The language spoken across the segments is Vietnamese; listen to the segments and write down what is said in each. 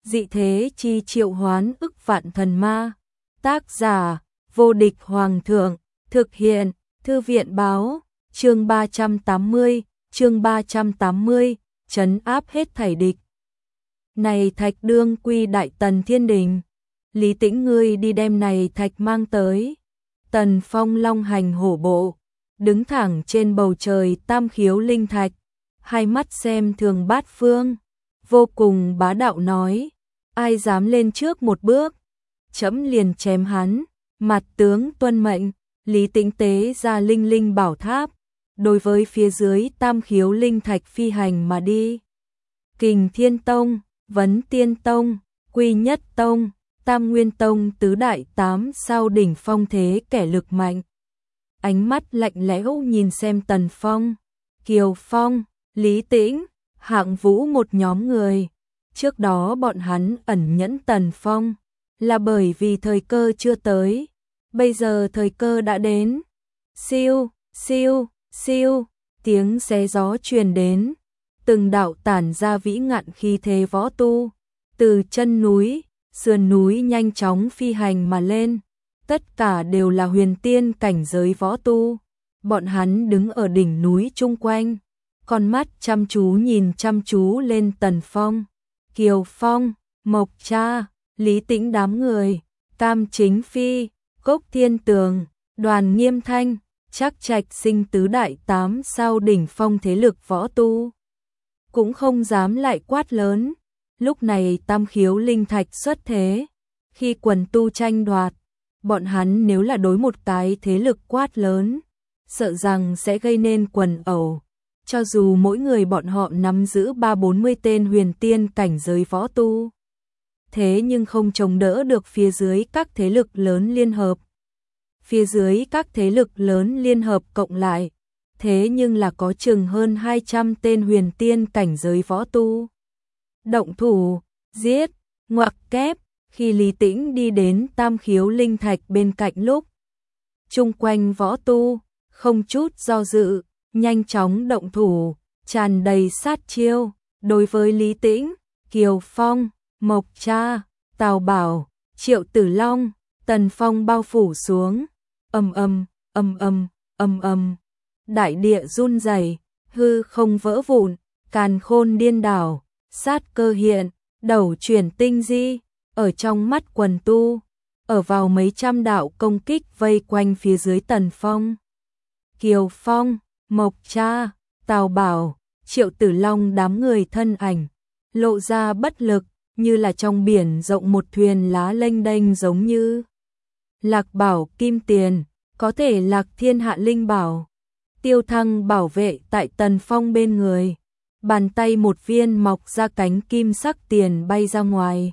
dị thế chi triệu hoán ức vạn thần ma. Tác giả, vô địch hoàng thượng, thực hiện, thư viện báo, chương 380, trấn áp hết thảy địch. Này Thạch đương quy đại tần thiên đình, Lý Tĩnh ngươi đi đem này thạch mang tới. Tần Phong long hành hổ bộ, đứng thẳng trên bầu trời tam khiếu linh thạch, hai mắt xem thường bát phương, vô cùng bá đạo nói, ai dám lên trước một bước, trẫm liền chém hắn. Mặt tướng tuân mệnh, Lý Tĩnh tế ra linh linh bảo tháp, đối với phía dưới tam khiếu linh thạch phi hành mà đi. Kình Thiên Tông, Vấn Tiên Tông, Quy Nhất Tông, Tam Nguyên Tông tứ đại tám sao đỉnh phong thế kẻ lực mạnh. Ánh mắt lạnh lẽo nhìn xem Tần Phong, Kiều Phong, Lý Tĩnh, Hạng Vũ một nhóm người. Trước đó bọn hắn ẩn nhẫn Tần Phong là bởi vì thời cơ chưa tới, bây giờ thời cơ đã đến. Siêu, siêu, siêu, tiếng xé gió truyền đến, từng đạo tản ra vĩ ngạn khí thế võ tu, từ chân núi, sườn núi nhanh chóng phi hành mà lên, tất cả đều là huyền tiên cảnh giới võ tu. Bọn hắn đứng ở đỉnh núi chung quanh, con mắt chăm chú lên Tần Phong, Kiều Phong, Mộc Cha, Lý Tĩnh đám người, Cam Chính Phi, Cốc Thiên Tường, Đoàn Nghiêm Thanh, Trác Trạch Sinh tứ đại tám sao đỉnh phong thế lực võ tu. Cũng không dám lại quát lớn, lúc này tam khiếu linh thạch xuất thế, khi quần tu tranh đoạt, bọn hắn nếu là đối một cái thế lực quát lớn, sợ rằng sẽ gây nên quần ẩu. Cho dù mỗi người bọn họ nắm giữ 30-40 tên huyền tiên cảnh giới võ tu, thế nhưng không chống đỡ được phía dưới các thế lực lớn liên hợp. Phía dưới các thế lực lớn liên hợp cộng lại, thế nhưng là có chừng hơn 200 tên huyền tiên cảnh giới võ tu. Động thủ, giết, ngoặc kép, khi Lý Tĩnh đi đến tam khiếu linh thạch bên cạnh lúc, chung quanh võ tu, không chút do dự, nhanh chóng động thủ, tràn đầy sát chiêu, đối với Lý Tĩnh, Kiều Phong, Mộc Cha, Tào Bảo, Triệu Tử Long, Tần Phong bao phủ xuống, ầm ầm, ầm ầm, ầm ầm, đại địa run rẩy, hư không vỡ vụn, càn khôn điên đảo, sát cơ hiện, đầu chuyển tinh di, ở trong mắt quần tu, ở vào mấy trăm đạo công kích vây quanh phía dưới Tần Phong. Kiều Phong, Mộc Cha, Tào Bảo, Triệu Tử Long đám người thân ảnh, lộ ra bất lực, như là trong biển rộng một thuyền lá lênh đênh giống như lạc bảo kim tiền, có thể lạc thiên hạ linh bảo. Tiêu Thăng bảo vệ tại Tần Phong bên người, bàn tay một viên mọc ra cánh kim sắc tiền bay ra ngoài,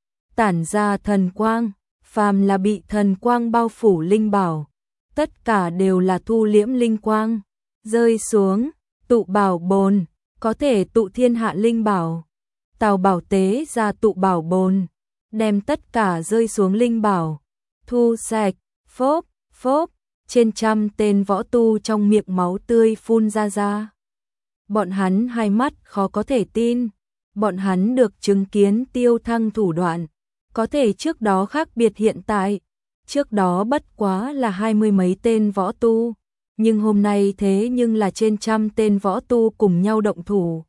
tản ra thần quang, phàm là bị thần quang bao phủ linh bảo, tất cả đều là thu liễm linh quang, rơi xuống, tụ bảo bồn, có thể tụ thiên hạ linh bảo. Tào Bảo tế ra tụ bảo bồn, đem tất cả rơi xuống linh bảo, thu sạch, phốp, phốp, trên trăm tên võ tu trong miệng máu tươi phun ra. Bọn hắn hai mắt khó có thể tin, bọn hắn được chứng kiến Tiêu Thăng thủ đoạn, có thể trước đó khác biệt hiện tại, trước đó bất quá là 20 mấy tên võ tu, nhưng hôm nay thế nhưng là trên trăm tên võ tu cùng nhau động thủ.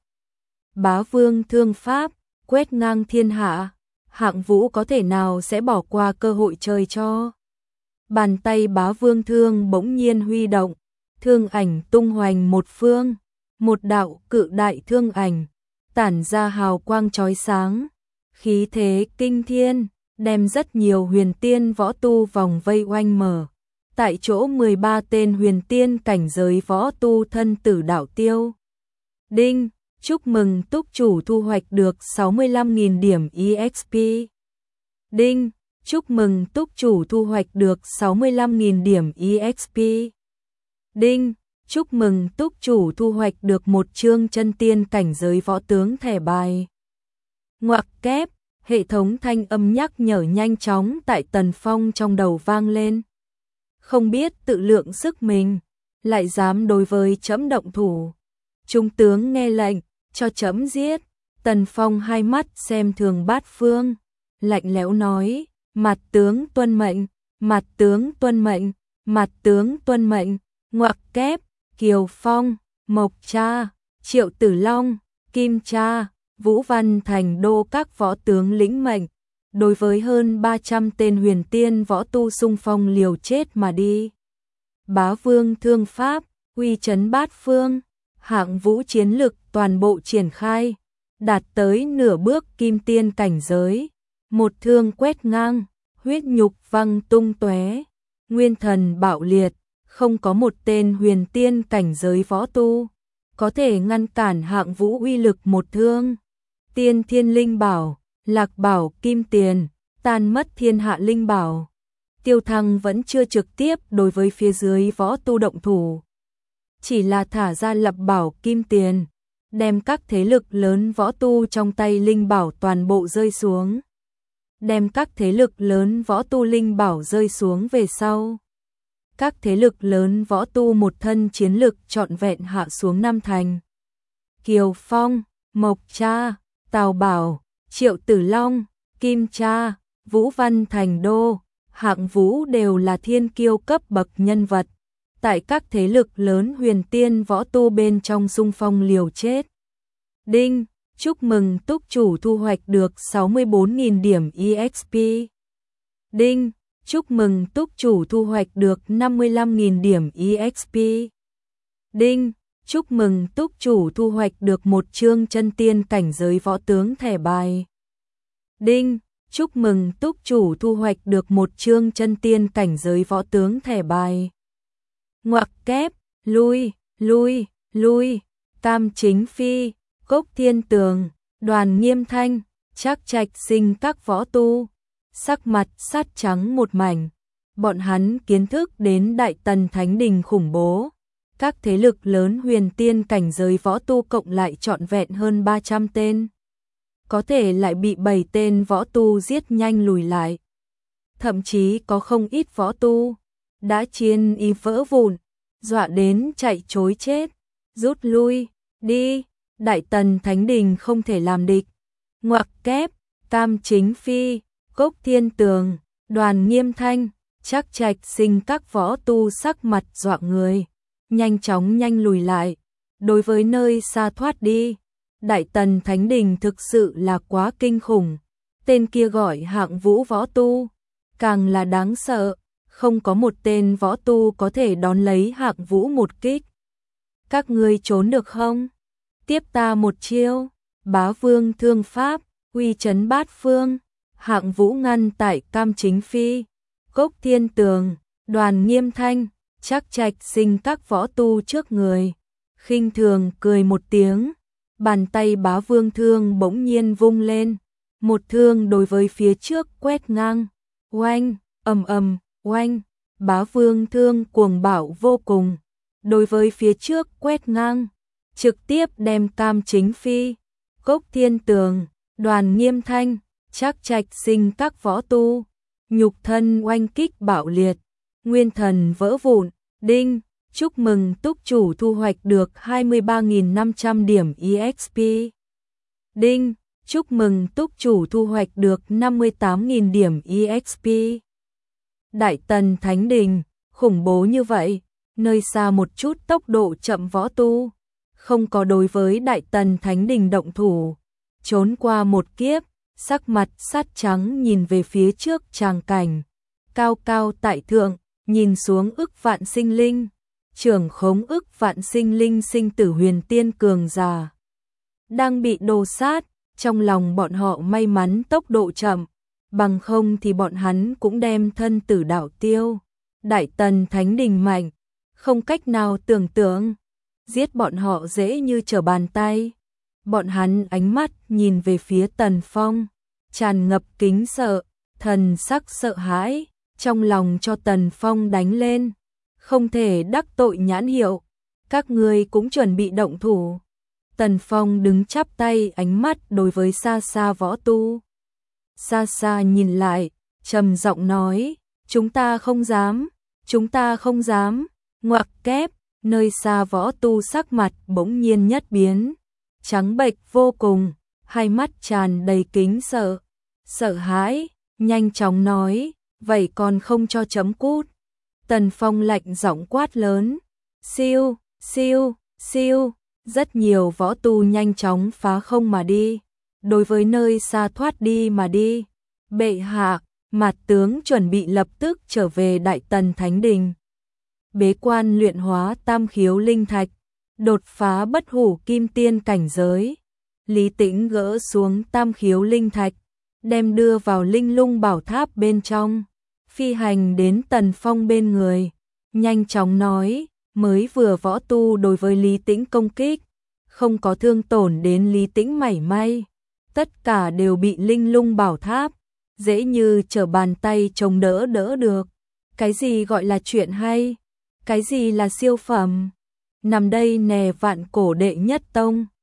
Bá Vương thương pháp, quét ngang thiên hạ, Hạng Vũ có thể nào sẽ bỏ qua cơ hội trời cho. Bàn tay Bá Vương thương bỗng nhiên huy động, thương ảnh tung hoành một phương, một đạo cự đại thương ảnh, tản ra hào quang chói sáng, khí thế kinh thiên, đem rất nhiều huyền tiên võ tu vòng vây oanh mở. Tại chỗ 13 tên huyền tiên cảnh giới võ tu thân tử đạo tiêu. Đinh, chúc mừng túc chủ thu hoạch được 65.000 điểm EXP. Đinh, chúc mừng túc chủ thu hoạch được 65.000 điểm EXP. Đinh, chúc mừng túc chủ thu hoạch được một chương chân tiên cảnh giới võ tướng thẻ bài. Ngoặc kép, hệ thống thanh âm nhắc nhở nhanh chóng tại Tần Phong trong đầu vang lên. Không biết tự lượng sức mình, lại dám đối với trẫm động thủ. Trung tướng nghe lệnh, cho trẫm giết. Tần Phong hai mắt xem thường Bát Phương, lạnh lẽo nói, mặt tướng tuân mệnh, mặt tướng tuân mệnh, mặt tướng tuân mệnh, ngoặc kép, Kiều Phong, Mộc Cha, Triệu Tử Long, Kim Cha, Vũ Văn Thành Đô các võ tướng lĩnh mệnh, đối với hơn 300 tên huyền tiên võ tu xung phong liều chết mà đi. Bá Vương thương pháp, uy chấn bát phương, hạng vũ chiến lực toàn bộ triển khai, đạt tới nửa bước kim tiên cảnh giới, một thương quét ngang, huyết nhục văng tung tóe, nguyên thần bạo liệt, không có một tên huyền tiên cảnh giới võ tu có thể ngăn cản hạng vũ uy lực một thương. Tiên thiên linh bảo, lạc bảo kim tiền, tan mất thiên hạ linh bảo. Tiêu Thăng vẫn chưa trực tiếp đối với phía dưới võ tu động thủ, chỉ là thả ra lập bảo kim tiền, đem các thế lực lớn võ tu trong tay linh bảo toàn bộ rơi xuống. Đem các thế lực lớn võ tu linh bảo rơi xuống về sau. Các thế lực lớn võ tu một thân chiến lực trọn vẹn hạ xuống năm thành. Kiều Phong, Mộc Cha, Tào Bảo, Triệu Tử Long, Kim Cha, Vũ Văn Thành Đô, hạng vũ đều là thiên kiêu cấp bậc nhân vật. Tại các thế lực lớn huyền tiên võ tu bên trong xung phong liều chết. Đinh, chúc mừng túc chủ thu hoạch được 64.000 điểm EXP. Đinh, chúc mừng túc chủ thu hoạch được 55.000 điểm EXP. Đinh, chúc mừng túc chủ thu hoạch được một chương chân tiên cảnh giới võ tướng thẻ bài. Đinh, chúc mừng túc chủ thu hoạch được một chương chân tiên cảnh giới võ tướng thẻ bài. Ngoặc kép, lui, lui, lui, Tam Chính Phi, Cốc Thiên Tường, Đoàn Nghiêm Thanh, Trác Trạch Sinh các võ tu, sắc mặt sát trắng một mảnh. Bọn hắn kiến thức đến Đại Tần Thánh Đình khủng bố. Các thế lực lớn huyền tiên cảnh giới võ tu cộng lại trọn vẹn hơn 300 tên. Có thể lại bị 7 tên võ tu giết nhanh lùi lại. Thậm chí có không ít võ tu đã chiến ý vỡ vụn, dọa đến chạy trối chết, rút lui, đi, Đại Tần Thánh Đình không thể làm địch. Ngoặc kép, Tam Chính Phi, Cốc Thiên Tường, Đoàn Nghiêm Thanh, Trác Trạch Sinh các võ tu sắc mặt dọa người, nhanh chóng nhanh lùi lại, đối với nơi xa thoát đi. Đại Tần Thánh Đình thực sự là quá kinh khủng, tên kia gọi hạng vũ võ tu, càng là đáng sợ, không có một tên võ tu có thể đón lấy hạng vũ một kích. Các ngươi trốn được không? Tiếp ta một chiêu, Bá Vương thương pháp, uy chấn bát phương, hạng vũ ngăn tại Tam Chính Phi, Cốc Thiên Tường, Đoàn Nghiêm Thanh, Trác Trạch Sinh các võ tu trước người, khinh thường cười một tiếng, bàn tay Bá Vương thương bỗng nhiên vung lên, một thương đối với phía trước quét ngang, oanh, ầm ầm, oanh, Bá Vương thương cuồng bạo vô cùng, đối với phía trước quét ngang, trực tiếp đem Tam Chính Phi, Cốc Thiên Tường, Đoàn Nghiêm Thanh, Trác Trạch Sinh các võ tu, nhục thân oanh kích bạo liệt, nguyên thần vỡ vụn. Đinh, chúc mừng túc chủ thu hoạch được 23.500 điểm EXP. Đinh, chúc mừng túc chủ thu hoạch được 58.000 điểm EXP. Đại Tần Thánh Đình, khủng bố như vậy, nơi xa một chút tốc độ chậm võ tu, không có đối với Đại Tần Thánh Đình động thủ, trốn qua một kiếp, sắc mặt sát trắng nhìn về phía trước tràng cảnh, cao cao tại thượng, nhìn xuống ức vạn sinh linh, trưởng khống ức vạn sinh linh sinh tử huyền tiên cường giả, đang bị đồ sát, trong lòng bọn họ may mắn tốc độ chậm, bằng không thì bọn hắn cũng đem thân tử đạo tiêu. Đại Tần Thánh Đình mạnh, không cách nào tưởng tượng, giết bọn họ dễ như trở bàn tay. Bọn hắn ánh mắt nhìn về phía Tần Phong, tràn ngập kính sợ, thần sắc sợ hãi, trong lòng cho Tần Phong đánh lên, không thể đắc tội nhãn hiệu, các ngươi cũng chuẩn bị động thủ. Tần Phong đứng chắp tay, ánh mắt đối với xa xa võ tu. Xa xa nhìn lại, trầm giọng nói, chúng ta không dám, chúng ta không dám. Ngoặc kép, nơi xa võ tu sắc mặt bỗng nhiên nhất biến, trắng bệch vô cùng, hai mắt tràn đầy kính sợ hãi, nhanh chóng nói, vậy còn không cho chấm cút. Tần Phong lạnh giọng quát lớn, siêu, siêu, siêu, rất nhiều võ tu nhanh chóng phá không mà đi, đối với nơi xa thoát đi mà đi. Bệ hạ, Mạt tướng chuẩn bị lập tức trở về Đại Tần Thánh Đình. Bế quan luyện hóa tam khiếu linh thạch, đột phá bất hủ kim tiên cảnh giới. Lý Tĩnh gỡ xuống tam khiếu linh thạch, đem đưa vào linh lung bảo tháp bên trong, phi hành đến Tần Phong bên người, nhanh chóng nói, mới vừa võ tu đối với Lý Tĩnh công kích, không có thương tổn đến Lý Tĩnh mảy may, tất cả đều bị linh lung bảo tháp dễ như trở bàn tay chống đỡ được. Cái gì gọi là chuyện hay? Cái gì là siêu phẩm? Nằm đây nè vạn cổ đệ nhất tông.